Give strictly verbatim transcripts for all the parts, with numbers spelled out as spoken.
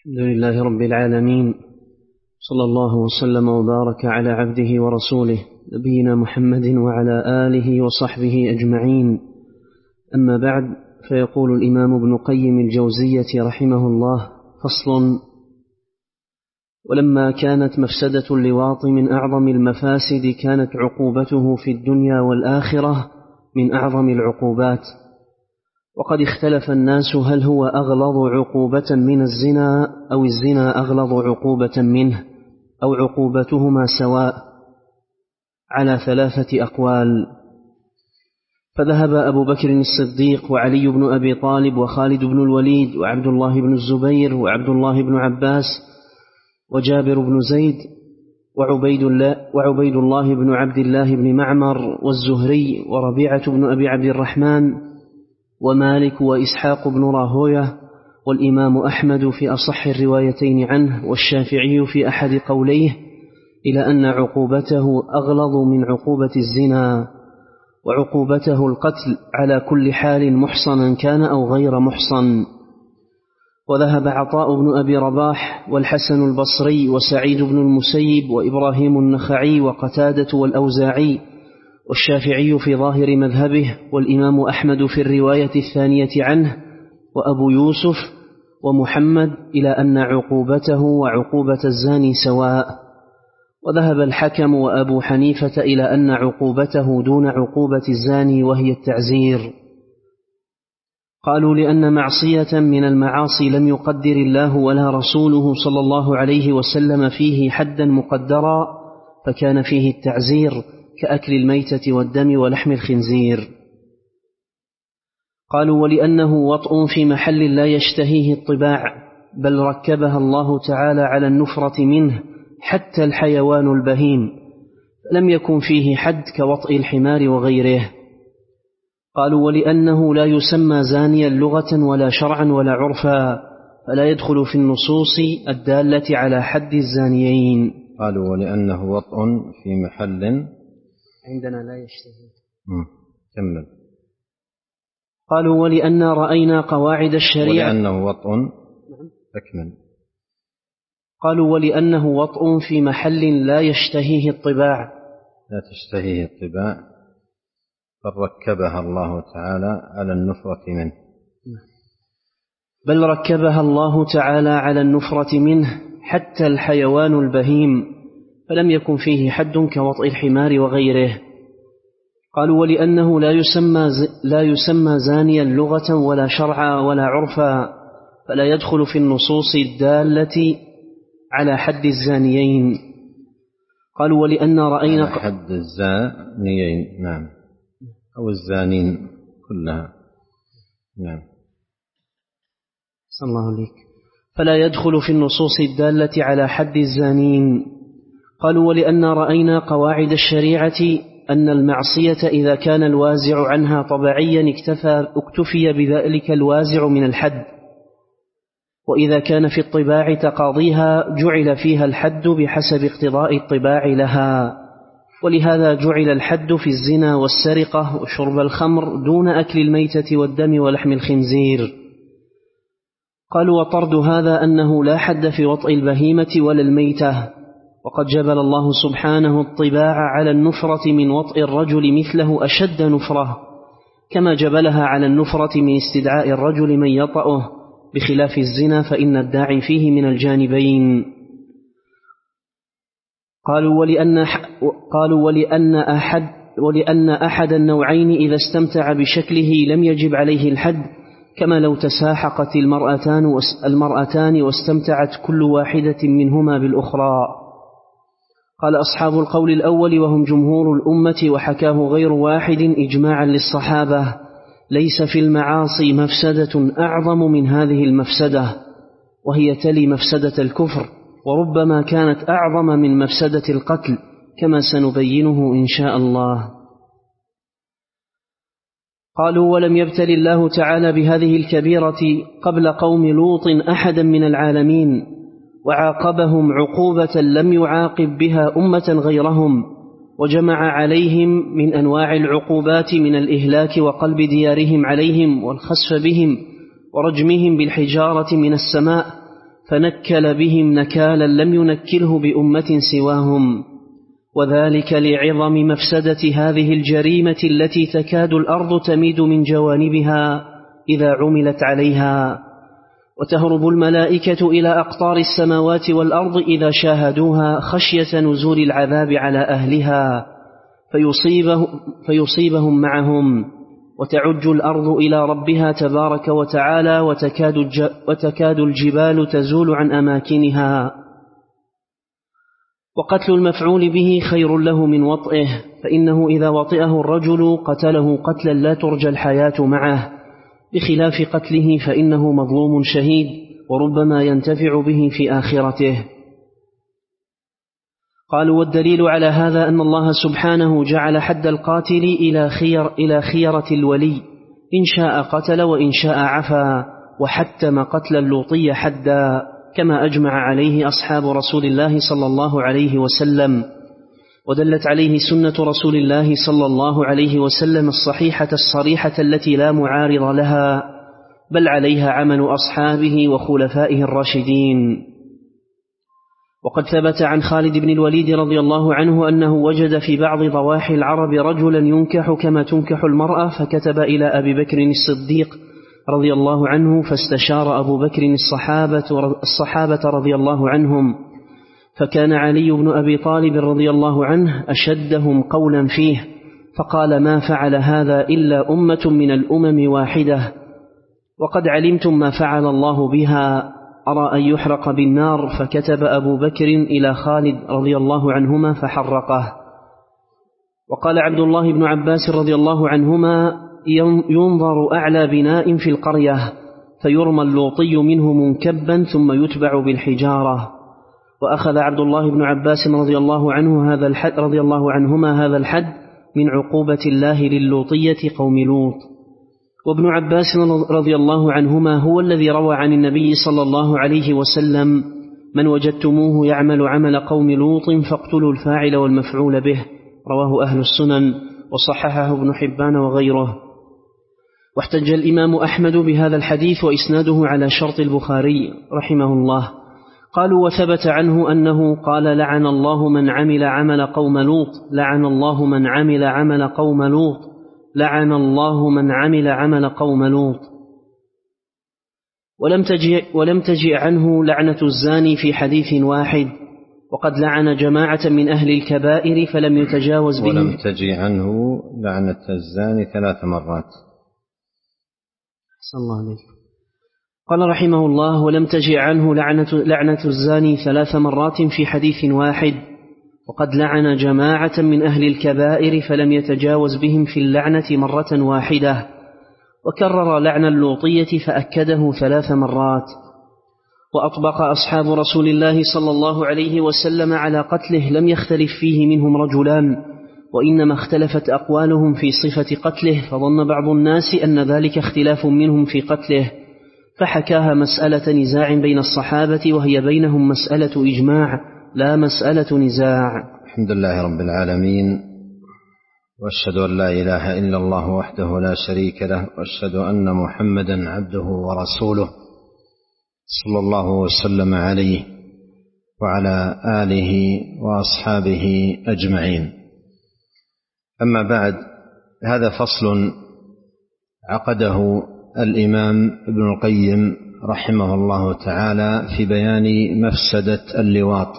الحمد لله رب العالمين، صلى الله وسلم وبارك على عبده ورسوله نبينا محمد وعلى آله وصحبه أجمعين. أما بعد، فيقول الإمام ابن قيم الجوزية رحمه الله: فصل: ولما كانت مفسدة اللواط من أعظم المفاسد كانت عقوبته في الدنيا والآخرة من أعظم العقوبات. وقد اختلف الناس هل هو أغلظ عقوبة من الزنا أو الزنا أغلظ عقوبة منه أو عقوبتهما سواء، على ثلاثة أقوال. فذهب أبو بكر الصديق وعلي بن أبي طالب وخالد بن الوليد وعبد الله بن الزبير وعبد الله بن عباس وجابر بن زيد وعبيد الله, وعبيد الله بن عبد الله بن معمر والزهري وربيعة بن أبي عبد الرحمن ومالك وإسحاق بن راهوية والإمام أحمد في أصح الروايتين عنه والشافعي في أحد قوليه، إلى أن عقوبته أغلظ من عقوبة الزنا، وعقوبته القتل على كل حال محصنا كان أو غير محصن. وذهب عطاء بن أبي رباح والحسن البصري وسعيد بن المسيب وإبراهيم النخعي وقتادة والأوزاعي والشافعي في ظاهر مذهبه والإمام أحمد في الرواية الثانية عنه وأبو يوسف ومحمد إلى أن عقوبته وعقوبة الزاني سواء. وذهب الحكم وأبو حنيفة إلى أن عقوبته دون عقوبة الزاني وهي التعزير. قالوا لأن معصية من المعاصي لم يقدر الله ولا رسوله صلى الله عليه وسلم فيه حدا مقدرا فكان فيه التعزير، كأكل الميتة والدم ولحم الخنزير. قالوا ولأنه وطء في محل لا يشتهيه الطباع، بل ركبها الله تعالى على النفرة منه حتى الحيوان البهيم، لم يكن فيه حد كوطء الحمار وغيره. قالوا ولأنه لا يسمى زانيا لغة ولا شرعا ولا عرفا، فلا يدخل في النصوص الدالة على حد الزانيين. قالوا ولأنه وطء في محل عندنا لا يشتهي. كمل. قالوا ولأن رأينا قواعد الشريعة ولأنه وطء. أكمل. قالوا ولأنه وطء في محل لا يشتهيه الطباع لا تشتهيه الطباع فركبها الله تعالى على النفرة منه بل ركبها الله تعالى على النفرة منه حتى الحيوان البهيم، فلم يكن فيه حد كوطء الحمار وغيره. قالوا ولأنه لا يسمى, لا يسمى زانيا لغة ولا شرعا ولا عرفا، فلا يدخل في النصوص الدالة على حد الزانيين. قالوا ولأن رأينا على حد الزانيين، نعم، أو الزانين كلها، نعم. صلى الله عليك. فلا يدخل في النصوص الدالة على حد الزانين. قالوا ولأن رأينا قواعد الشريعة أن المعصية إذا كان الوازع عنها طبيعيا اكتفى اكتفي بذلك الوازع من الحد، وإذا كان في الطباع تقاضيها جعل فيها الحد بحسب اقتضاء الطباع لها، ولهذا جعل الحد في الزنا والسرقة وشرب الخمر دون أكل الميتة والدم ولحم الخنزير. قالوا وطرد هذا أنه لا حد في وطء البهيمة ولا الميتة، وقد جبل الله سبحانه الطباع على النفرة من وطء الرجل مثله أشد نفرة، كما جبلها على النفرة من استدعاء الرجل من يطأه، بخلاف الزنا فإن الداعي فيه من الجانبين. قالوا ولأن, قالوا ولأن, أحد ولأن أحد النوعين إذا استمتع بشكله لم يجب عليه الحد، كما لو تساحقت المرأتان, المرأتان واستمتعت كل واحدة منهما بالأخرى. قال أصحاب القول الأول وهم جمهور الأمة وحكاه غير واحد إجماعا للصحابة: ليس في المعاصي مفسدة أعظم من هذه المفسدة، وهي تلي مفسدة الكفر، وربما كانت أعظم من مفسدة القتل، كما سنبينه إن شاء الله. قالوا ولم يبتل الله تعالى بهذه الكبيرة قبل قوم لوط أحدا من العالمين، وعاقبهم عقوبة لم يعاقب بها أمة غيرهم، وجمع عليهم من أنواع العقوبات من الإهلاك وقلب ديارهم عليهم والخسف بهم ورجمهم بالحجارة من السماء، فنكل بهم نكالا لم ينكله بأمة سواهم، وذلك لعظم مفسدة هذه الجريمة التي تكاد الأرض تميد من جوانبها إذا عملت عليها، وتهرب الملائكة إلى أقطار السماوات والأرض إذا شاهدوها خشية نزول العذاب على أهلها فيصيبه فيصيبهم معهم، وتعج الأرض إلى ربها تبارك وتعالى، وتكاد, وتكاد الجبال تزول عن أماكنها. وقتل المفعول به خير له من وطئه، فإنه إذا وطئه الرجل قتله قتلا لا ترجى الحياة معه، بخلاف قتله فإنه مظلوم شهيد وربما ينتفع به في آخرته. قالوا: والدليل على هذا أن الله سبحانه جعل حد القاتل إلى خير إلى خيرة الولي، إن شاء قتل وإن شاء عفا، وحتم قتل اللوطي حدا، كما أجمع عليه أصحاب رسول الله صلى الله عليه وسلم، ودلت عليه سنة رسول الله صلى الله عليه وسلم الصحيحة الصريحة التي لا معارض لها، بل عليها عمل أصحابه وخلفائه الراشدين. وقد ثبت عن خالد بن الوليد رضي الله عنه أنه وجد في بعض ضواحي العرب رجلا ينكح كما تنكح المرأة، فكتب إلى أبي بكر الصديق رضي الله عنه، فاستشار أبو بكر الصحابة, الصحابة رضي الله عنهم، فكان علي بن أبي طالب رضي الله عنه أشدهم قولا فيه، فقال: ما فعل هذا إلا أمة من الأمم واحدة، وقد علمتم ما فعل الله بها، أرى أن يحرق بالنار. فكتب أبو بكر إلى خالد رضي الله عنهما فحرقه. وقال عبد الله بن عباس رضي الله عنهما: ينظر أعلى بناء في القرية فيرمى اللوطي منه منكبا ثم يتبع بالحجارة. وأخذ عبد الله بن عباس رضي الله عنه هذا الحد رضي الله عنهما هذا الحد من عقوبة الله للوطية قوم لوط. وابن عباس رضي الله عنهما هو الذي روى عن النبي صلى الله عليه وسلم: من وجدتموه يعمل عمل قوم لوط فاقتلوا الفاعل والمفعول به، رواه أهل السنن، وصححه ابن حبان وغيره. واحتج الإمام أحمد بهذا الحديث وإسناده على شرط البخاري رحمه الله. قالوا: وثبت عنه أنه قال: لعن الله من عمل عمل قوم لوط، لعن الله من عمل عمل قوم لوط، لعن الله من عمل عمل قوم لوط. ولم تجئ, ولم تجئ عنه لعنة الزاني في حديث واحد، وقد لعن جماعة من أهل الكبائر فلم يتجاوز بهم. ولم تجئ عنه لعنة الزاني ثلاث مرات. صلى الله عليه. قال رحمه الله: ولم تجئ عنه لعنة, لعنة الزاني ثلاث مرات في حديث واحد، وقد لعن جماعة من أهل الكبائر فلم يتجاوز بهم في اللعنة مرة واحدة، وكرر لعن اللوطية فأكده ثلاث مرات. وأطبق أصحاب رسول الله صلى الله عليه وسلم على قتله لم يختلف فيه منهم رجلان، وإنما اختلفت أقوالهم في صفة قتله، فظن بعض الناس أن ذلك اختلاف منهم في قتله، فحكاها مسألة نزاع بين الصحابة، وهي بينهم مسألة إجماع لا مسألة نزاع. الحمد لله رب العالمين، وأشهد أن لا إله إلا الله وحده لا شريك له، وأشهد أن محمدا عبده ورسوله صلى الله وسلم عليه وعلى آله وأصحابه أجمعين. أما بعد، هذا فصل عقده الإمام ابن القيم رحمه الله تعالى في بيان مفسدة اللواط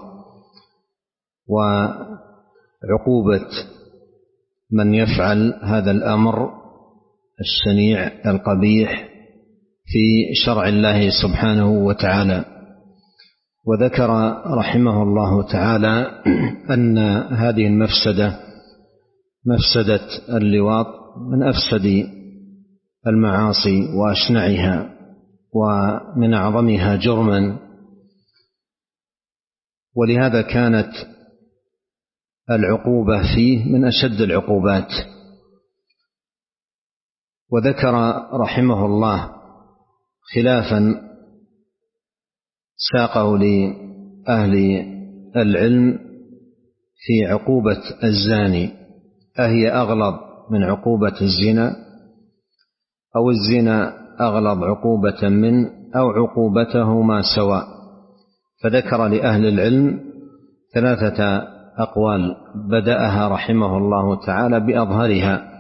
وعقوبة من يفعل هذا الأمر الشنيع القبيح في شرع الله سبحانه وتعالى. وذكر رحمه الله تعالى أن هذه المفسدة مفسدة اللواط من أفسد المعاصي وأشنعها ومن أعظمها جرما، ولهذا كانت العقوبة فيه من أشد العقوبات. وذكر رحمه الله خلافا ساقه لأهل العلم في عقوبة الزاني، أهي أغلظ من عقوبة الزنا، أو الزنا أغلظ عقوبة من، أو عقوبتهما سواء. فذكر لأهل العلم ثلاثة أقوال بدأها رحمه الله تعالى بأظهرها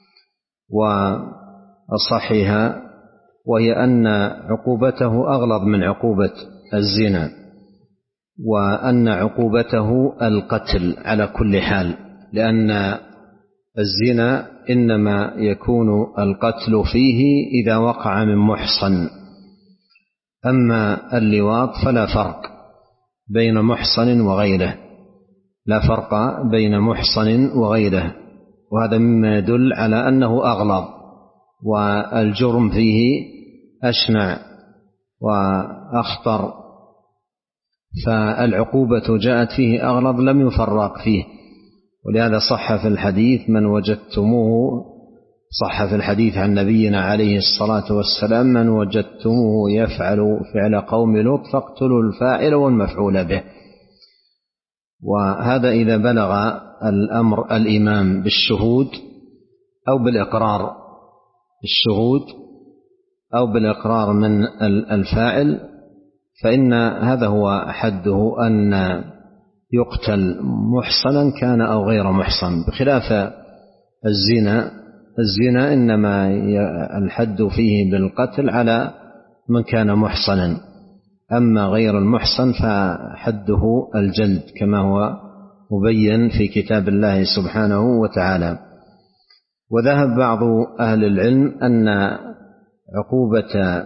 وأصحها، وهي أن عقوبته أغلظ من عقوبة الزنا، وأن عقوبته القتل على كل حال، لأن الزنا إنما يكون القتل فيه إذا وقع من محصن، أما اللواط فلا فرق بين محصن وغيره، لا فرق بين محصن وغيره، وهذا مما يدل على أنه أغلظ والجرم فيه أشنع وأخطر، فالعقوبة جاءت فيه أغلظ لم يفرق فيه. ولهذا صح في الحديث من وجدتموه صح في الحديث عن نبينا عليه الصلاة والسلام من وجدتموه يفعل فعل قوم لوط فاقتلوا الفاعل والمفعول به. وهذا إذا بلغ الأمر الإمام بالشهود أو بالإقرار بالشهود أو بالإقرار من الفاعل، فإن هذا هو حده أن يقتل محصنا كان أو غير محصن، بخلاف الزنا. الزنا إنما الحد فيه بالقتل على من كان محصنا، أما غير المحصن فحده الجلد كما هو مبين في كتاب الله سبحانه وتعالى. وذهب بعض أهل العلم أن عقوبة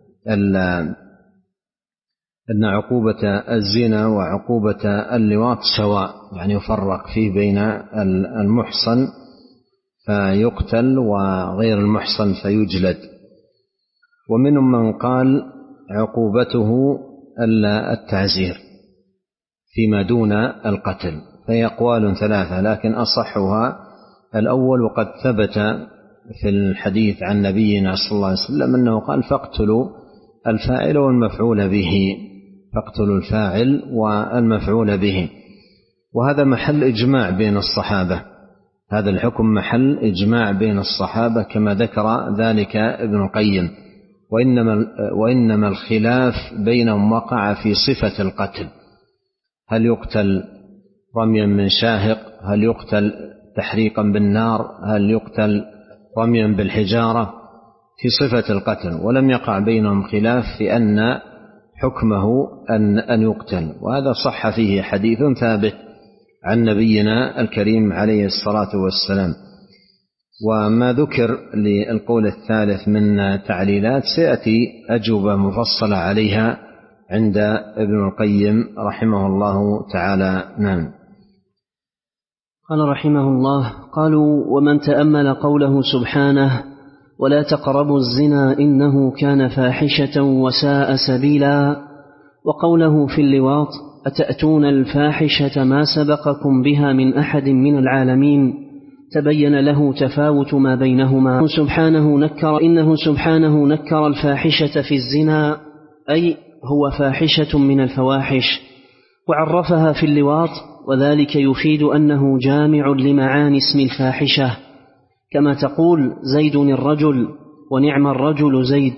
أن عقوبة الزنا وعقوبة اللواط سواء، يعني يفرق فيه بين المحصن فيقتل وغير المحصن فيجلد. ومنهم من قال عقوبته التعزير فيما دون القتل، فهي أقوال ثلاثة، لكن أصحها الأول، وقد ثبت في الحديث عن نبينا صلى الله عليه وسلم أنه قال فاقتلوا الفاعل والمفعول به، فاقتلوا الفاعل والمفعول به. وهذا محل إجماع بين الصحابة، هذا الحكم محل إجماع بين الصحابة كما ذكر ذلك ابن القيم، وإنما, وإنما الخلاف بينهم وقع في صفة القتل، هل يقتل رميا من شاهق، هل يقتل تحريقا بالنار، هل يقتل رميا بالحجارة، في صفة القتل. ولم يقع بينهم خلاف في أن حكمه أن, أن يقتل، وهذا صح فيه حديث ثابت عن نبينا الكريم عليه الصلاة والسلام. وما ذكر للقول الثالث من تعليلات سيأتي أجوبة مفصلة عليها عند ابن القيم رحمه الله تعالى. نعم. قال رحمه الله: قالوا: ومن تأمل قوله سبحانه: ولا تقربوا الزنا إنه كان فاحشة وساء سبيلا، وقوله في اللواط: أتأتون الفاحشة ما سبقكم بها من أحد من العالمين، تبين له تفاوت ما بينهما. سبحانه نكر إنه سبحانه نكر الفاحشة في الزنا، أي هو فاحشة من الفواحش، وعرفها في اللواط، وذلك يفيد أنه جامع لمعاني اسم الفاحشة، كما تقول زيد الرجل ونعم الرجل زيد،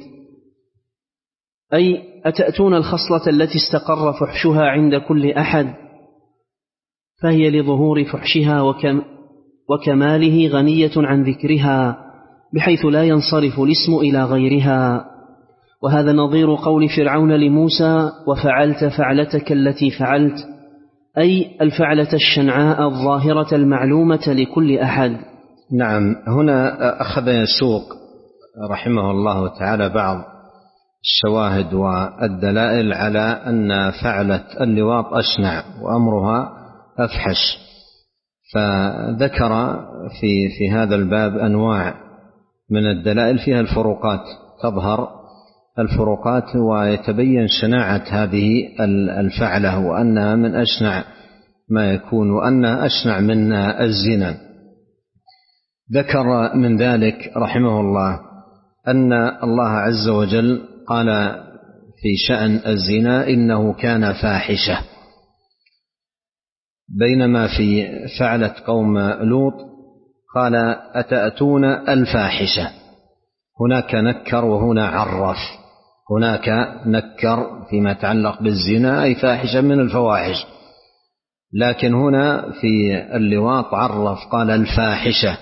أي أتأتون الخصلة التي استقر فحشها عند كل أحد، فهي لظهور فحشها وكم وكماله غنية عن ذكرها، بحيث لا ينصرف الاسم إلى غيرها. وهذا نظير قول فرعون لموسى: وفعلت فعلتك التي فعلت، أي الفعلة الشنعاء الظاهرة المعلومة لكل أحد. نعم. هنا أخذ يسوق رحمه الله تعالى بعض الشواهد والدلائل على أن فعلة اللواط أشنع وأمرها أفحش، فذكر في في هذا الباب أنواع من الدلائل فيها الفروقات، تظهر الفروقات ويتبين شناعة هذه الفعلة، وأنها من أشنع ما يكون، وأنها أشنع من الزنا. ذكر من ذلك رحمه الله أن الله عز وجل قال في شأن الزنا: إنه كان فاحشة، بينما في فعلة قوم لوط قال: أتأتون الفاحشة. هناك نكر وهنا عرف، هناك نكر فيما يتعلق بالزنا أي فاحشة من الفواحش، لكن هنا في اللواط عرف قال الفاحشة،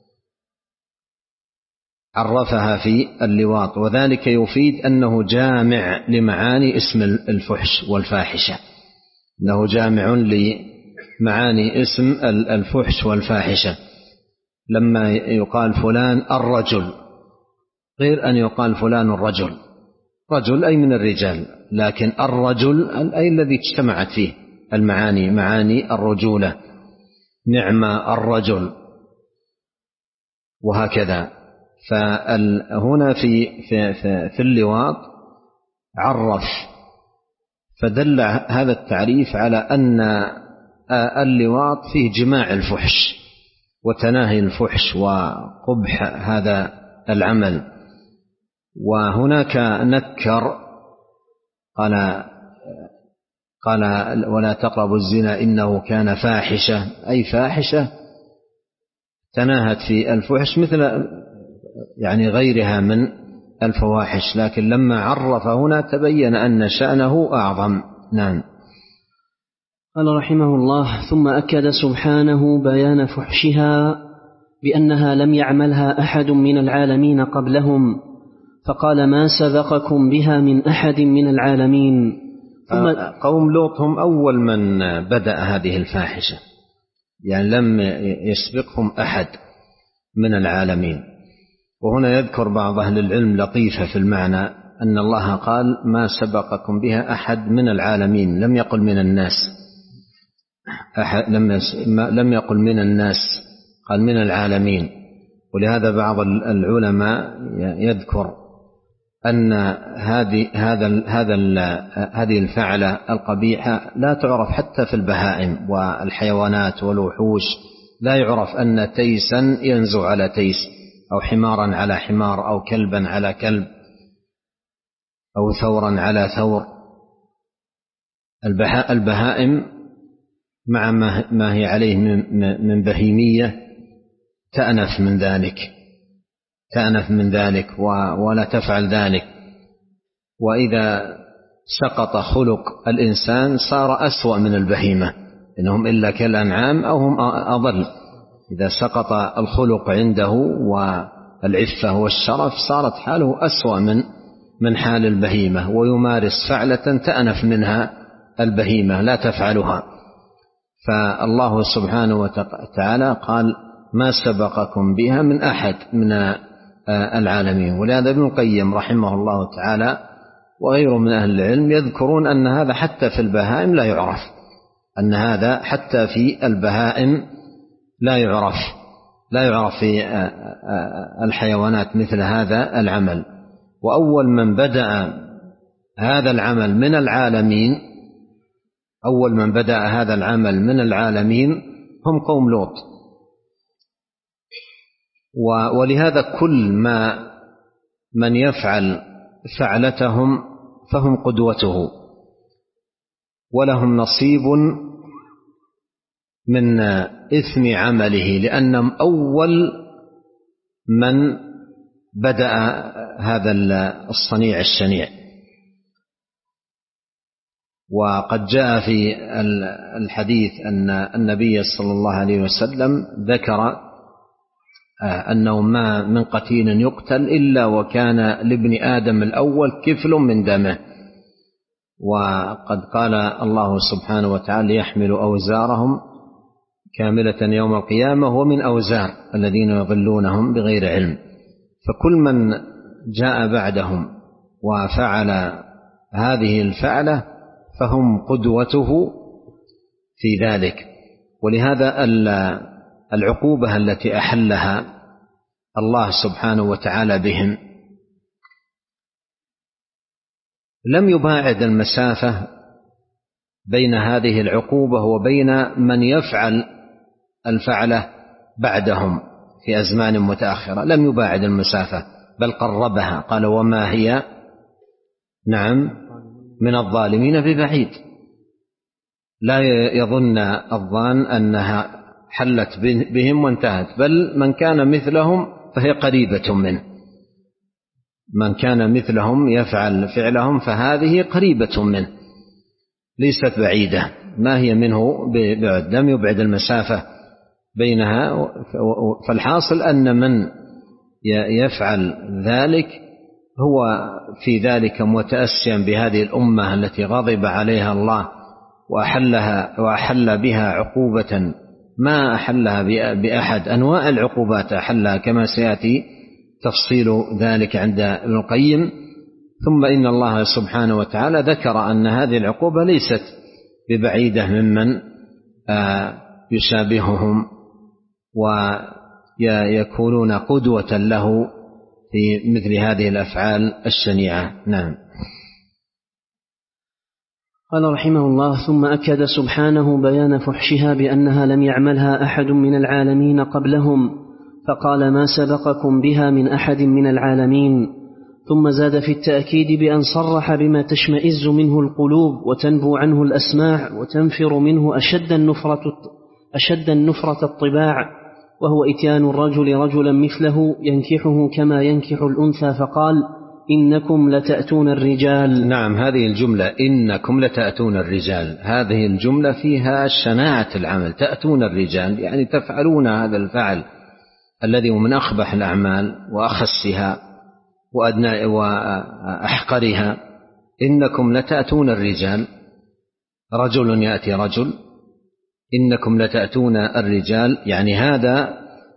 عرفها في اللواط، وذلك يفيد أنه جامع لمعاني اسم الفحش والفاحشة، أنه جامع لمعاني اسم الفحش والفاحشة. لما يقال فلان الرجل غير أن يقال فلان الرجل، رجل أي من الرجال، لكن الرجل أي الذي اجتمعت فيه المعاني، معاني الرجولة، نعم الرجل، وهكذا. فهنا في في في, في اللواط عرف، فدل هذا التعريف على أن اللواط فيه جماع الفحش وتناهي الفحش وقبح هذا العمل. وهناك نكر قال قال ولا تقربوا الزنا إنه كان فاحشة، أي فاحشة تناهت في الفحش مثل يعني غيرها من الفواحش، لكن لما عرف هنا تبين أن شأنه أعظم. نعم. قال رحمه الله: ثم أكد سبحانه بيان فحشها بأنها لم يعملها أحد من العالمين قبلهم، فقال: ما سبقكم بها من أحد من العالمين. ثم قوم لوط هم أول من بدأ هذه الفاحشة، يعني لم يسبقهم أحد من العالمين. وهنا يذكر بعض أهل العلم لطيفة في المعنى، أن الله قال ما سبقكم بها أحد من العالمين، لم يقل من الناس، أحد لم لم يقل من الناس، قال من العالمين. ولهذا بعض العلماء يذكر أن هذه هذا هذا هذه الفعلة القبيحة لا تعرف حتى في البهائم والحيوانات والوحوش، لا يعرف أن تيسا ينزو على تيس، أو حمارا على حمار، أو كلبا على كلب، أو ثورا على ثور. البهائم مع ما هي عليه من بهيمية تأنف من ذلك، تأنف من ذلك ولا تفعل ذلك. وإذا سقط خلق الإنسان صار أسوأ من البهيمة، إنهم إلا كالأنعام أو هم أضل. إذا سقط الخلق عنده والعفة والشرف صارت حاله أسوأ من من حال البهيمة، ويمارس فعلة تأنف منها البهيمة لا تفعلها. فالله سبحانه وتعالى قال ما سبقكم بها من أحد من العالمين. ولهذا ابن القيم رحمه الله تعالى وغيره من أهل العلم يذكرون أن هذا حتى في البهائم لا يعرف، أن هذا حتى في البهائم لا يعرف، لا يعرف في الحيوانات مثل هذا العمل. وأول من بدأ هذا العمل من العالمين، أول من بدأ هذا العمل من العالمين هم قوم لوط. ولهذا كل ما من يفعل فعلتهم فهم قدوته، ولهم نصيب من إثم عمله، لأنهم أول من بدأ هذا الصنيع الشنيع. وقد جاء في الحديث أن النبي صلى الله عليه وسلم ذكر أنه ما من قتيل يقتل إلا وكان لابن آدم الأول كفل من دمه. وقد قال الله سبحانه وتعالى يحمل أوزارهم كاملة يوم القيامة ومن أوزار الذين يضلونهم بغير علم. فكل من جاء بعدهم وفعل هذه الفعلة فهم قدوته في ذلك. ولهذا العقوبة التي أحلها الله سبحانه وتعالى بهم لم يباعد المسافة بين هذه العقوبة وبين من يفعل الفعلة بعدهم في أزمان متأخرة، لم يباعد المسافة بل قربها. قال وما هي نعم من الظالمين ببعيد. لا يظن الظان أنها حلت بهم وانتهت، بل من كان مثلهم فهي قريبة منه. من كان مثلهم يفعل فعلهم فهذه قريبة منه ليست بعيدة، ما هي منه ببعد، لم يبعد المسافة بينها. فالحاصل أن من يفعل ذلك هو في ذلك متأسيا بهذه الأمة التي غضب عليها الله وأحلها وأحل بها عقوبة ما أحلها بأحد، أنواع العقوبات أحلها كما سيأتي تفصيل ذلك عند ابن القيم. ثم إن الله سبحانه وتعالى ذكر أن هذه العقوبة ليست ببعيدة ممن يشابههم ويكونون قدوة له في مثل هذه الأفعال الشنيعة. نعم. قال رحمه الله: ثم أكد سبحانه بيان فحشها بأنها لم يعملها أحد من العالمين قبلهم، فقال: ما سبقكم بها من أحد من العالمين. ثم زاد في التأكيد بأن صرح بما تشمئز منه القلوب وتنبو عنه الأسماع وتنفر منه أشد النفرة, أشد النفرة الطباع، وهو إتيان الرجل رجلا مثله ينكحه كما ينكح الأنثى، فقال: إنكم لتأتون الرجال. نعم، هذه الجملة إنكم لتأتون الرجال هذه الجملة فيها شناعة العمل، تأتون الرجال يعني تفعلون هذا الفعل الذي من أخبح الأعمال وأخسها وأدنى وأحقرها. إنكم لتأتون الرجال، رجل يأتي رجل، إنكم لتأتون الرجال، يعني هذا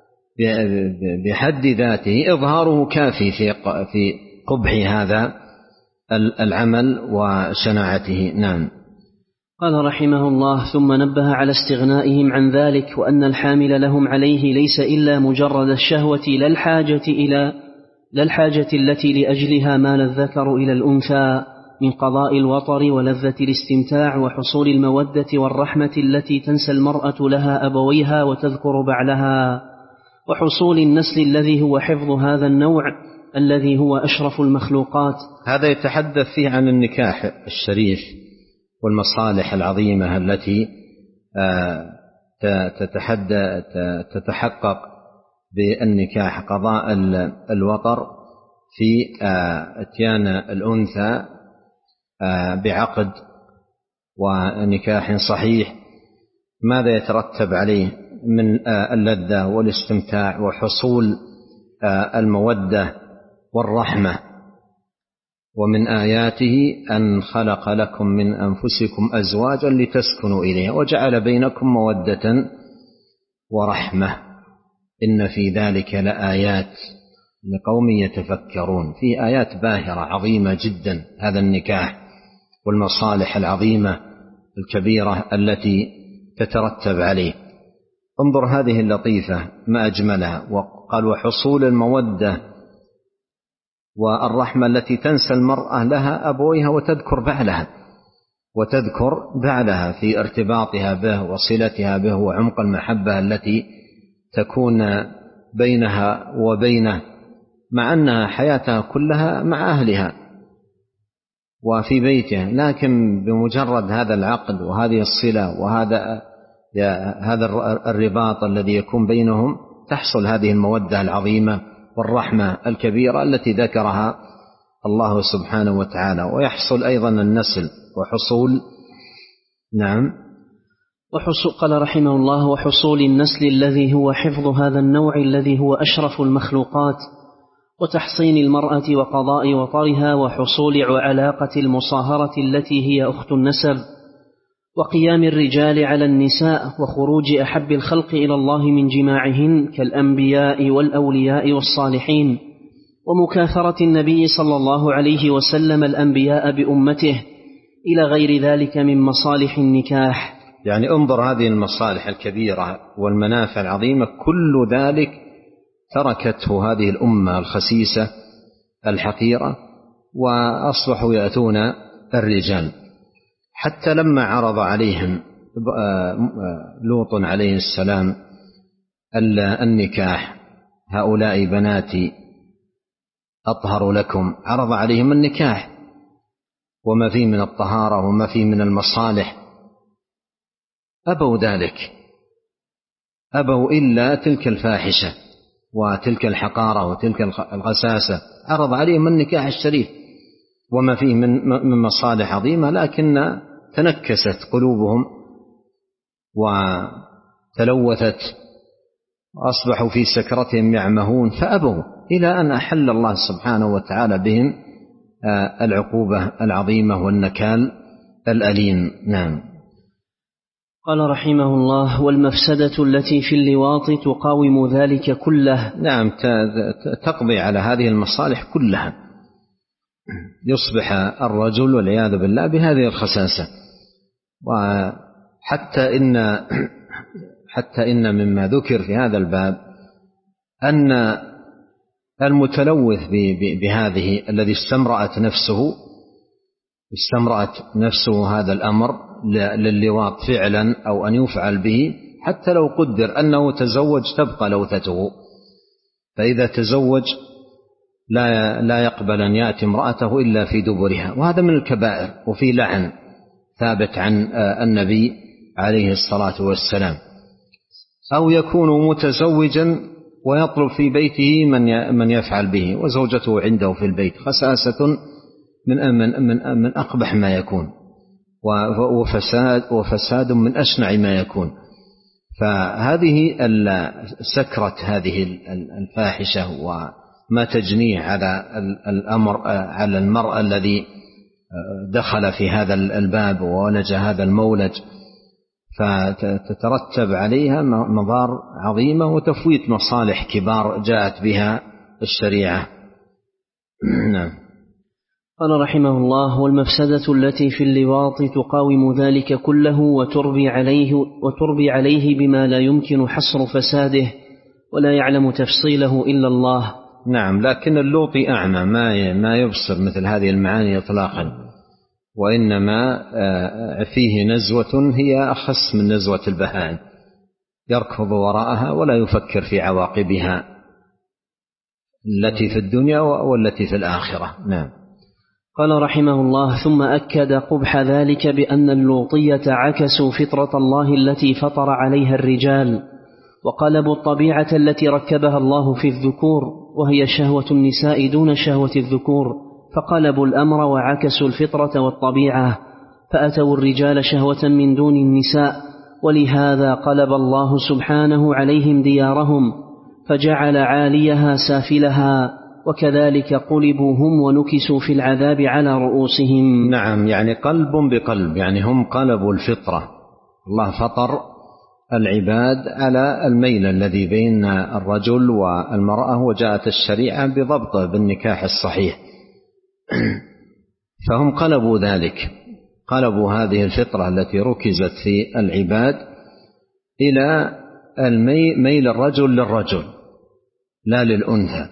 بحد ذاته إظهاره كافي في قبح هذا العمل وشناعته. نعم. قال رحمه الله: ثم نبه على استغنائهم عن ذلك، وأن الحامل لهم عليه ليس إلا مجرد الشهوة لا الحاجة إلى لا الحاجة التي لأجلها مال الذكر إلى الأنثى من قضاء الوطر ولذة الاستمتاع وحصول المودة والرحمة التي تنسى المرأة لها أبويها وتذكر بعلها، وحصول النسل الذي هو حفظ هذا النوع الذي هو أشرف المخلوقات. هذا يتحدث فيه عن النكاح الشريف والمصالح العظيمة التي تتحقق بالنكاح، قضاء الوطر في اتيان الأنثى بعقد ونكاح صحيح، ماذا يترتب عليه من اللذة والاستمتاع وحصول المودة والرحمة. ومن آياته أن خلق لكم من أنفسكم أزواجا لتسكنوا إليها وجعل بينكم مودة ورحمة إن في ذلك لآيات لقوم يتفكرون. في آيات باهرة عظيمة جدا هذا النكاح والمصالح العظيمة الكبيرة التي تترتب عليه. انظر هذه اللطيفة ما أجملها، وقال: وحصول المودة والرحمة التي تنسى المرأة لها أبويها وتذكر بعلها وتذكر بعلها في ارتباطها به وصلتها به وعمق المحبة التي تكون بينها وبينه، مع أنها حياتها كلها مع أهلها وفي بيته، لكن بمجرد هذا العقد وهذه الصلة وهذا هذا الرباط الذي يكون بينهم تحصل هذه المودة العظيمة والرحمة الكبيرة التي ذكرها الله سبحانه وتعالى، ويحصل أيضا النسل وحصول. نعم. وحصول قال رحمه الله: وحصول النسل الذي هو حفظ هذا النوع الذي هو أشرف المخلوقات، وتحصين المرأة وقضاء وطرها، وحصول علاقة المصاهرة التي هي أخت النسب، وقيام الرجال على النساء، وخروج أحب الخلق إلى الله من جماعهن كالأنبياء والأولياء والصالحين، ومكاثرة النبي صلى الله عليه وسلم الأنبياء بأمته، إلى غير ذلك من مصالح النكاح. يعني انظر هذه المصالح الكبيرة والمنافع العظيمة، كل ذلك تركته هذه الأمة الخسيسة الحقيرة وأصبحوا يأتون الرجال. حتى لما عرض عليهم لوط عليه السلام النكاح، هؤلاء بناتي أطهر لكم، عرض عليهم النكاح وما فيه من الطهارة وما فيه من المصالح، أبوا ذلك، أبوا إلا تلك الفاحشة وتلك الحقارة وتلك الغساسة، عرض عليهم النكاح الشريف وما فيه من من مصالح عظيمة، لكن تنكست قلوبهم وتلوثت وأصبحوا في سكرتهم يعمهون فأبوا، إلى أن أحل الله سبحانه وتعالى بهم العقوبة العظيمة والنكال الأليم. نعم. قال رحمه الله: والمفسدة التي في اللواط تقاوم ذلك كله. نعم، تقضي على هذه المصالح كلها، يصبح الرجل والعياذ بالله بهذه الخساسة. وحتى إن حتى إن مما ذكر في هذا الباب أن المتلوث بهذه الذي استمرأت نفسه استمرأت نفسه هذا الأمر لللواط فعلا أو أن يفعل به، حتى لو قدر أنه تزوج تبقى لوثته، فإذا تزوج لا لا يقبل أن يأتي امرأته إلا في دبرها، وهذا من الكبائر، وفي لعن ثابت عن النبي عليه الصلاة والسلام. أو يكون متزوجا ويطلب في بيته من من يفعل به وزوجته عنده في البيت، خساسة من من من من أقبح ما يكون، وفساد وفساد من أشنع ما يكون. فهذه سكرة هذه الفاحشة وما تجنيه على الأمر على المرء الذي دخل في هذا الباب وولج هذا المولج، فتترتب عليها مضار عظيمة وتفويت مصالح كبار جاءت بها الشريعة. نعم. قال رحمه الله: والمفسدة التي في اللواط تقاوم ذلك كله وتربي عليه, وتربي عليه بما لا يمكن حصر فساده ولا يعلم تفصيله إلا الله. نعم، لكن اللوطي أعمى ما يبصر مثل هذه المعاني إطلاقا، وإنما فيه نزوة هي أخص من نزوة البهائم، يركض وراءها ولا يفكر في عواقبها التي في الدنيا والتي في الآخرة. نعم. قال رحمه الله: ثم أكد قبح ذلك بأن اللوطية عكسوا فطرة الله التي فطر عليها الرجال، وقلبوا الطبيعة التي ركبها الله في الذكور، وهي شهوة النساء دون شهوة الذكور، فقلبوا الأمر وعكسوا الفطرة والطبيعة، فأتوا الرجال شهوة من دون النساء، ولهذا قلب الله سبحانه عليهم ديارهم فجعل عاليها سافلها، وكذلك قلبوا هم ونكسوا في العذاب على رؤوسهم. نعم، يعني قلب بقلب، يعني هم قلبوا الفطرة، الله فطر العباد على الميل الذي بين الرجل والمرأة، وجاءت الشريعة بضبطه بالنكاح الصحيح، فهم قلبوا ذلك، قلبوا هذه الفطرة التي ركزت في العباد إلى ميل الرجل للرجل لا للأنثى،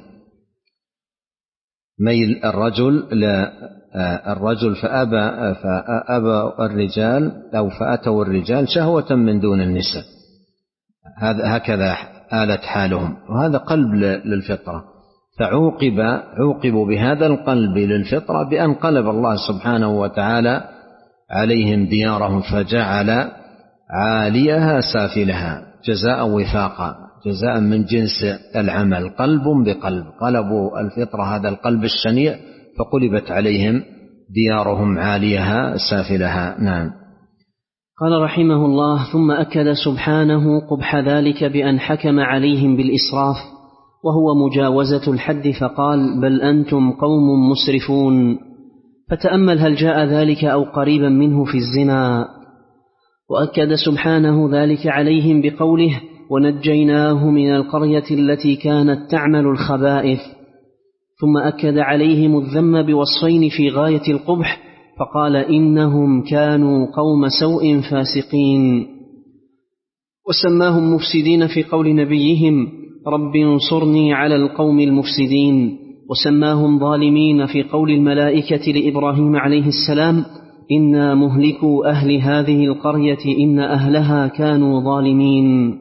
ميل الرجل للرجل، فأبى فأبى الرجال أو فأتوا الرجال شهوة من دون النساء، هكذا آلت حالهم، وهذا قلب للفطرة، فعوقب عوقبوا بهذا القلب للفطرة بأن قلب الله سبحانه وتعالى عليهم ديارهم فجعل عاليها سافلها، جزاء وفاقا، جزاء من جنس العمل، قلب بقلب، قلبوا الفطرة هذا القلب الشنيع فقلبت عليهم ديارهم عاليها سافلها. نعم. قال رحمه الله: ثم أكد سبحانه قبح ذلك بأن حكم عليهم بالإسراف، وهو مجاوزة الحد، فقال: بل أنتم قوم مسرفون. فتأمل هل جاء ذلك أو قريبا منه في الزنا. وأكد سبحانه ذلك عليهم بقوله: ونجيناه من القرية التي كانت تعمل الخبائث. ثم أكد عليهم الذم بوصفين في غاية القبح، فقال: إنهم كانوا قوم سوء فاسقين. وسماهم مفسدين في قول نبيهم: رب انصرني على القوم المفسدين. وسماهم ظالمين في قول الملائكة لإبراهيم عليه السلام: إنا مهلكوا أهل هذه القرية إن أهلها كانوا ظالمين.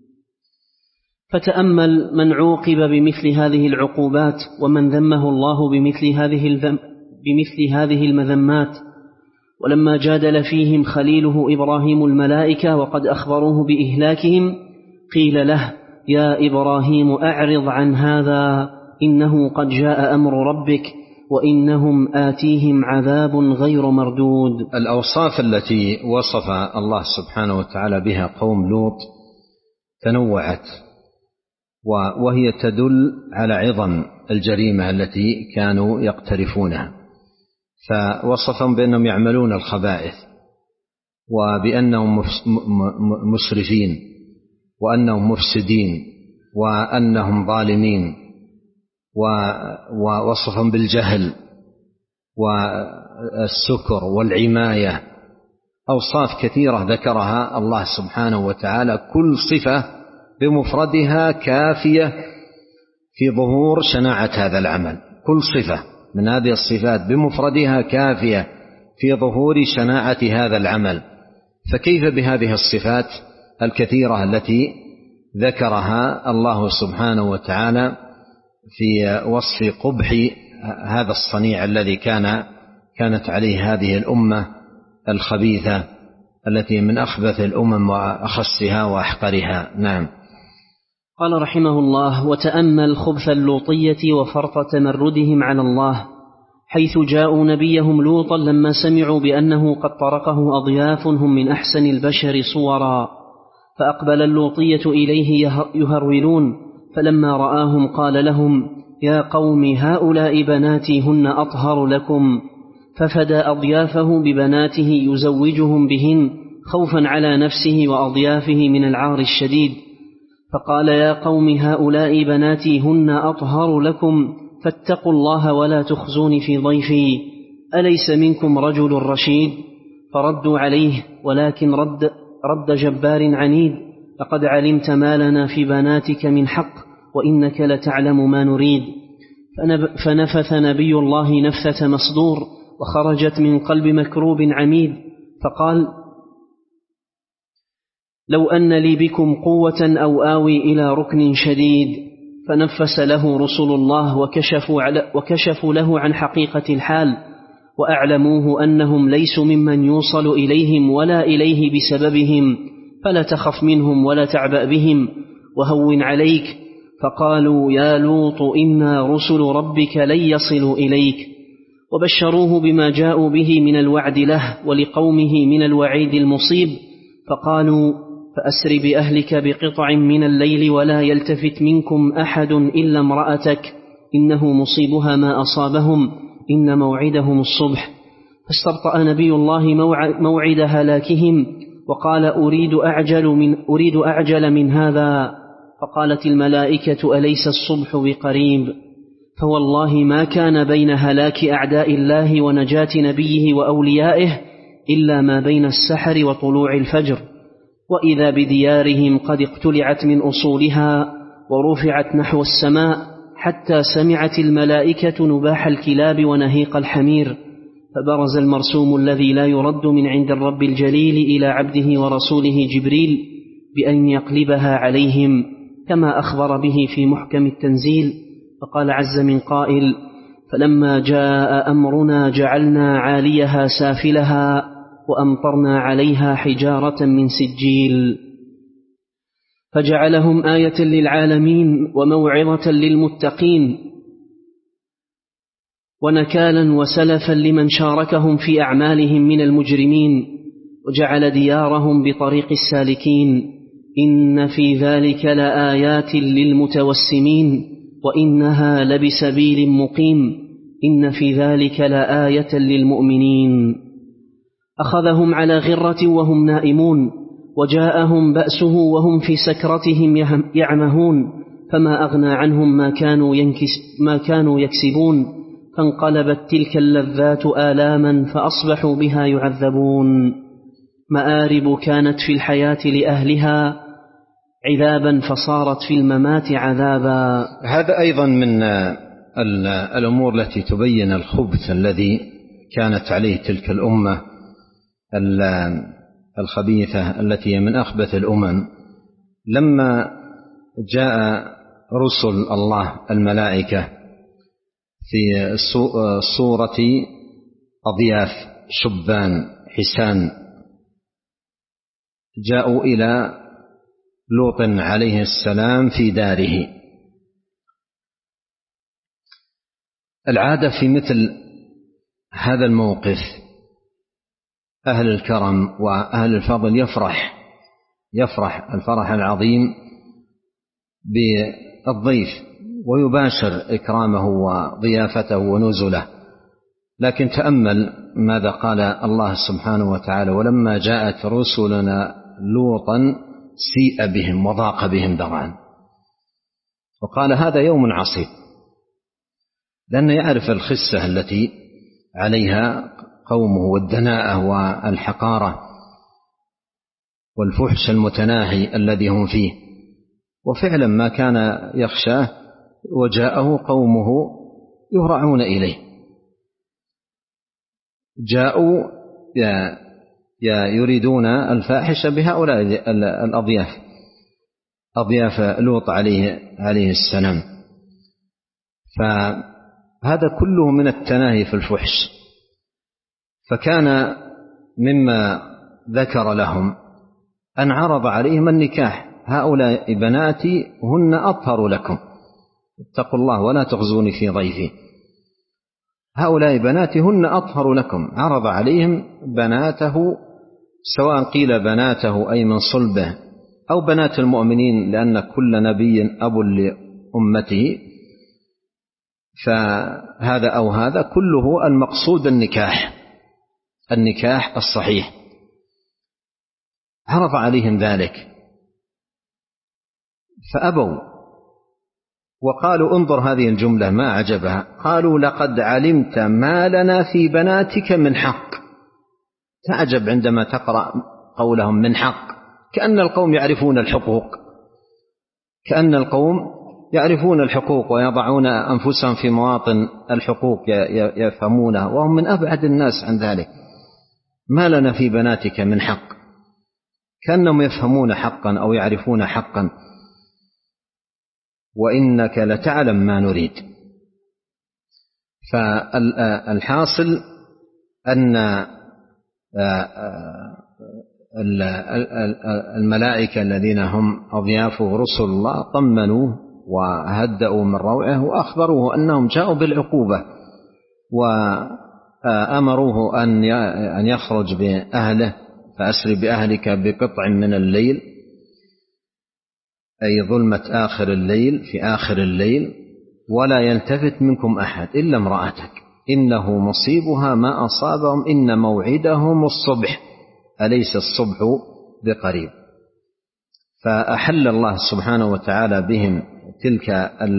فتأمل من عوقب بمثل هذه العقوبات ومن ذمه الله بمثل هذه الذم بمثل هذه المذمات. ولما جادل فيهم خليله إبراهيم الملائكة وقد أخبروه بإهلاكهم، قيل له: يا إبراهيم أعرض عن هذا إنه قد جاء أمر ربك وإنهم آتيهم عذاب غير مردود. الأوصاف التي وصف الله سبحانه وتعالى بها قوم لوط تنوعت، وهي تدل على عظم الجريمة التي كانوا يقترفونها، فوصفهم بأنهم يعملون الخبائث، وبأنهم مسرفين، وأنهم مفسدين، وأنهم ظالمين، ووصفهم بالجهل والسكر والعماية. أوصاف كثيرة ذكرها الله سبحانه وتعالى، كل صفة بمفردها كافية في ظهور شناعة هذا العمل. كل صفة من هذه الصفات بمفردها كافية في ظهور شناعة هذا العمل، فكيف بهذه الصفات الكثيرة التي ذكرها الله سبحانه وتعالى في وصف قبح هذا الصنيع الذي كان كانت عليه هذه الأمة الخبيثة التي من أخبث الأمم وأخسها وأحقرها. نعم. قال رحمه الله: وتأمل خبث اللوطية وفرط تمردهم على الله، حيث جاءوا نبيهم لوطا لما سمعوا بأنه قد طرقه أضياف هم من أحسن البشر صورا، فأقبل اللوطية إليه يهرولون، فلما رآهم قال لهم: يا قوم هؤلاء بناتي هن أطهر لكم، ففدى أضيافه ببناته يزوجهم بهن خوفا على نفسه وأضيافه من العار الشديد، فقال: يا قوم هؤلاء بناتي هن أطهر لكم، فاتقوا الله ولا تخزوني في ضيفي، أليس منكم رجل رشيد؟ فردوا عليه: ولكن رد, رد جبار عنيد، لقد علمت ما لنا في بناتك من حق، وإنك لتعلم ما نريد. فنفث نبي الله نفثة مصدور، وخرجت من قلب مكروب عميد، فقال: لو أن لي بكم قوة أو آوي إلى ركن شديد. فنفس له رسل الله وكشفوا, وكشفوا له عن حقيقة الحال، وأعلموه أنهم ليسوا ممن يوصل إليهم ولا إليه بسببهم، فلا تخف منهم ولا تعبأ بهم وهون عليك. فقالوا: يا لوط إنا رسل ربك لن يصلوا إليك، وبشروه بما جاءوا به من الوعد له ولقومه من الوعيد المصيب. فقالوا: فأسر بأهلك بقطع من الليل ولا يلتفت منكم أحد إلا امرأتك إنه مصيبها ما أصابهم إن موعدهم الصبح. فاستبطأ نبي الله موعد هلاكهم وقال: أريد أعجل من, أريد أعجل من هذا. فقالت الملائكة: أليس الصبح بقريب؟ فوالله ما كان بين هلاك أعداء الله ونجاة نبيه وأوليائه إلا ما بين السحر وطلوع الفجر، وإذا بديارهم قد اقتلعت من أصولها ورفعت نحو السماء، حتى سمعت الملائكة نباح الكلاب ونهيق الحمير. فبرز المرسوم الذي لا يرد من عند الرب الجليل إلى عبده ورسوله جبريل بأن يقلبها عليهم، كما أخبر به في محكم التنزيل. فقال عز من قائل: فلما جاء أمرنا جعلنا عاليها سافلها وأمطرنا عليها حجارة من سجيل، فجعلهم آية للعالمين وموعظة للمتقين ونكالا وسلفا لمن شاركهم في أعمالهم من المجرمين، وجعل ديارهم بطريق السالكين. إن في ذلك لآيات للمتوسمين وإنها لبسبيل مقيم، إن في ذلك لآية للمؤمنين. أخذهم على غرة وهم نائمون، وجاءهم بأسه وهم في سكرتهم يعمهون، فما أغنى عنهم ما كانوا, ينكس ما كانوا يكسبون، فانقلبت تلك اللذات آلاما فأصبحوا بها يعذبون. مآرب كانت في الحياة لأهلها عذابا فصارت في الممات عذابا. هذا أيضا من الأمور التي تبين الخبث الذي كانت عليه تلك الأمة الخبيثة التي من أخبث الأمم. لما جاء رسل الله الملائكة في صورة أضياف شبان حسان، جاءوا إلى لوط عليه السلام في داره. العادة في مثل هذا الموقف أهل الكرم وأهل الفضل يفرح يفرح الفرح العظيم بالضيف ويباشر إكرامه وضيافته ونزله. لكن تأمل ماذا قال الله سبحانه وتعالى: ولما جاءت رسلنا لوطا سيء بهم وضاق بهم ذرعا. وقال هذا يوم عصيب، لأنه يعرف الخسة التي عليها قومه والدناءة والحقارة والفحش المتناهي الذي هم فيه، وفعلا ما كان يخشاه، وجاءه قومه يهرعون إليه، جاءوا يريدون الفاحشة بهؤلاء الأضياف، أضياف لوط عليه عليه السلام. فهذا كله من التناهي في الفحش. فكان مما ذكر لهم أن عرض عليهم النكاح: هؤلاء بناتي هن أطهر لكم، اتقوا الله ولا تخزوني في ضيفي. هؤلاء بناتي هن أطهر لكم. عرض عليهم بناته، سواء قيل بناته أي من صلبه أو بنات المؤمنين، لأن كل نبي أب لأمته، فهذا أو هذا كله المقصود النكاح، النكاح الصحيح. عرض عليهم ذلك فأبوا، وقالوا: انظر هذه الجملة ما عجبها، قالوا: لقد علمت ما لنا في بناتك من حق. تعجب عندما تقرأ قولهم من حق، كأن القوم يعرفون الحقوق، كأن القوم يعرفون الحقوق ويضعون أنفسهم في مواطن الحقوق يفهمونها، وهم من أبعد الناس عن ذلك. ما لنا في بناتك من حق، كأنهم يفهمون حقا أو يعرفون حقا، وإنك لتعلم ما نريد. فالحاصل أن الملائكة الذين هم أضيافه رسل الله طمنوه وهدأوا من روعه وأخبروه أنهم جاءوا بالعقوبة، وأمروه أن يخرج بأهله، فأسر بأهلك بقطع من الليل، أي ظلمة آخر الليل، في آخر الليل، ولا يلتفت منكم أحد إلا امرأتك إنه مصيبها ما أصابهم إن موعدهم الصبح أليس الصبح بقريب. فأحل الله سبحانه وتعالى بهم تلك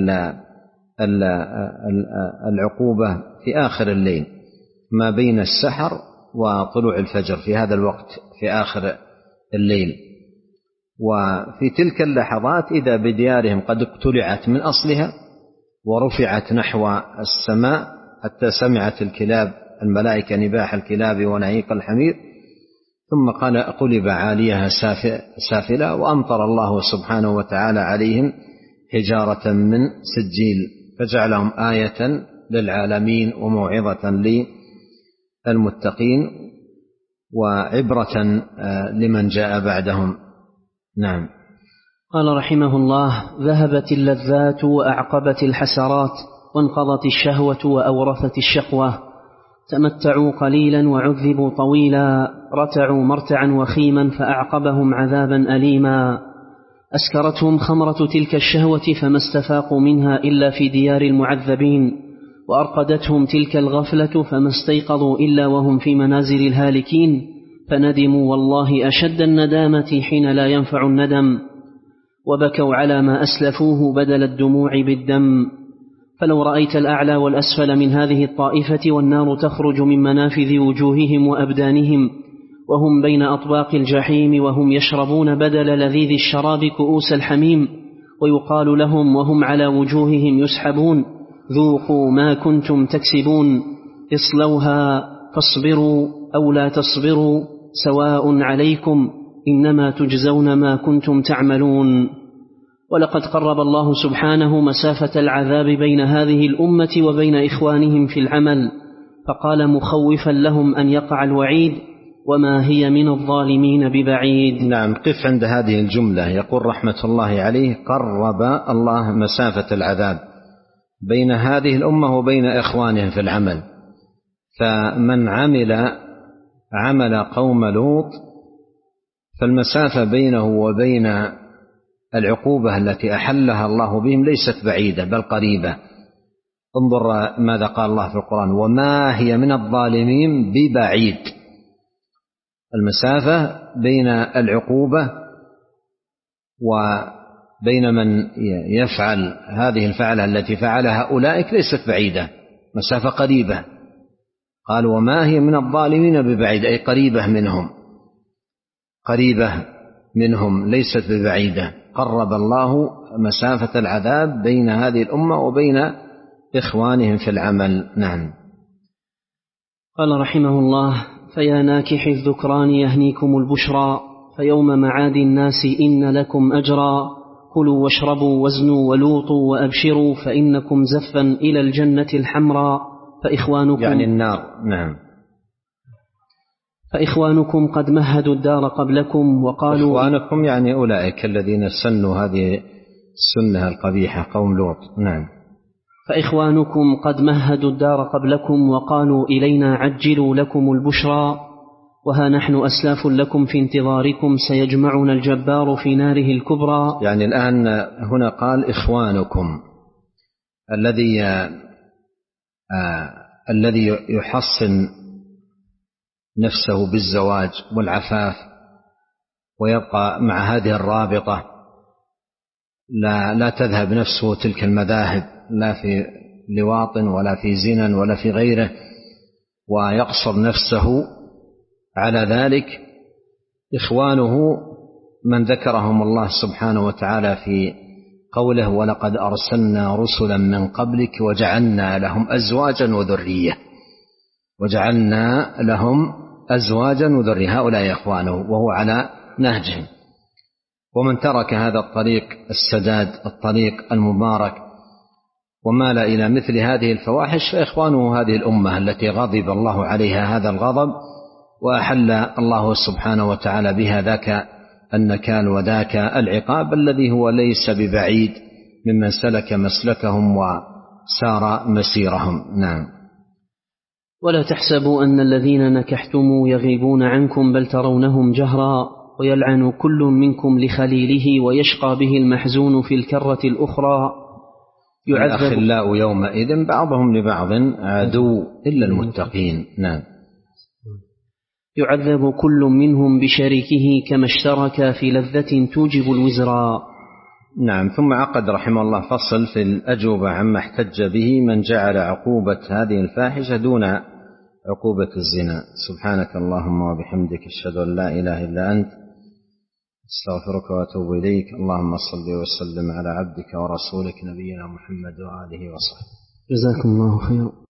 العقوبة في آخر الليل، ما بين السحر وطلوع الفجر، في هذا الوقت في آخر الليل. وفي تلك اللحظات إذا بديارهم قد اقتلعت من أصلها ورفعت نحو السماء حتى سمعت الكلاب الملائكة نباح الكلاب ونعيق الحمير، ثم قال: قلب عاليها سافلة، وأمطر الله سبحانه وتعالى عليهم حجارة من سجيل، فجعلهم آية للعالمين وموعظة للمتقين وعبرة لمن جاء بعدهم. نعم. قال رحمه الله: ذهبت اللذات وأعقبت الحسرات، وانقضت الشهوة وأورثت الشقوة، تمتعوا قليلا وعذبوا طويلا، رتعوا مرتعا وخيما فأعقبهم عذابا أليما، أسكرتهم خمرة تلك الشهوة فما استفاقوا منها إلا في ديار المعذبين، وأرقدتهم تلك الغفلة فما استيقظوا إلا وهم في منازل الهالكين، فندموا والله أشد الندامة حين لا ينفع الندم، وبكوا على ما أسلفوه بدل الدموع بالدم. فلو رأيت الأعلى والأسفل من هذه الطائفة والنار تخرج من منافذ وجوههم وأبدانهم، وهم بين أطباق الجحيم، وهم يشربون بدل لذيذ الشراب كؤوس الحميم، ويقال لهم وهم على وجوههم يسحبون: ذوقوا ما كنتم تكسبون، اصلوها فاصبروا أو لا تصبروا سواء عليكم إنما تجزون ما كنتم تعملون. ولقد قرب الله سبحانه مسافة العذاب بين هذه الأمة وبين إخوانهم في العمل، فقال مخوفا لهم أن يقع الوعيد: وما هي من الظالمين ببعيد. نعم، قف عند هذه الجملة. يقول رحمة الله عليه: قرب الله مسافة العذاب بين هذه الأمة وبين إخوانهم في العمل. فمن عمل عمل قوم لوط فالمسافة بينه وبين العقوبة التي أحلها الله بهم ليست بعيدة بل قريبة. انظر ماذا قال الله في القرآن: وما هي من الظالمين ببعيد. المسافة بين العقوبة وبين من يفعل هذه الفعلة التي فعلها أولئك ليست بعيدة، مسافة قريبة. قال: وما هي من الظالمين ببعيد، أي قريبة منهم، قريبة منهم ليست ببعيدة. قرب الله مسافة العذاب بين هذه الأمة وبين إخوانهم في العمل. نعم. قال رحمه الله: فيا ناكح الذكران يهنيكم البشرى، فيوم معاد الناس إن لكم أجرا، كلوا واشربوا وازنوا ولوطوا وأبشروا، فإنكم زفا إلى الجنة الحمراء، فإخوانكم يعني النار. نعم. فإخوانكم قد مهدوا الدار قبلكم وقالوا إخوانكم يعني أولئك الذين سنوا هذه السنة القبيحة، قوم لوط. نعم. فإخوانكم قد مهدوا الدار قبلكم وقالوا إلينا عجلوا لكم البشرى، وها نحن أسلاف لكم في انتظاركم، سيجمعنا الجبار في ناره الكبرى. يعني الآن هنا قال إخوانكم، الذي آه الذي يحصن نفسه بالزواج والعفاف ويبقى مع هذه الرابطة، لا, لا تذهب نفسه تلك المذاهب، لا في لواط ولا في زنا ولا في غيره، ويقصر نفسه على ذلك. إخوانه من ذكرهم الله سبحانه وتعالى في قوله: ولقد أرسلنا رسلا من قبلك وجعلنا لهم أزواجا وذرية، وجعلنا لهم أزواجا وذرية، هؤلاء إخوانه وهو على نهجهم. ومن ترك هذا الطريق السداد، الطريق المبارك، ومال إلى مثل هذه الفواحش، فإخوانه هذه الأمة التي غضب الله عليها هذا الغضب وأحل الله سبحانه وتعالى بها ذاك النكال وذاك العقاب الذي هو ليس ببعيد ممن سلك مسلكهم وسار مسيرهم. نعم. ولا تحسبوا أن الذين نكحتموا يغيبون عنكم، بل ترونهم جهرا، ويلعن كل منكم لخليله، ويشقى به المحزون في الكرة الأخرى. الأخلاء يومئذ بعضهم لبعض عدو إلا المتقين. نعم. يعذب كل منهم بشريكه كما اشترك في لذة توجب الوزراء. نعم. ثم عقد رحمه الله فصل في الأجوبة عما احتج به من جعل عقوبة هذه الفاحشة دون عقوبة الزنا. سبحانك اللهم وبحمدك، أشهد أن لا إله إلا أنت، استغفرك وأتوب إليك. اللهم صل وسلم على عبدك ورسولك نبينا محمد وآله وصحبه. جزاكم الله خيرا.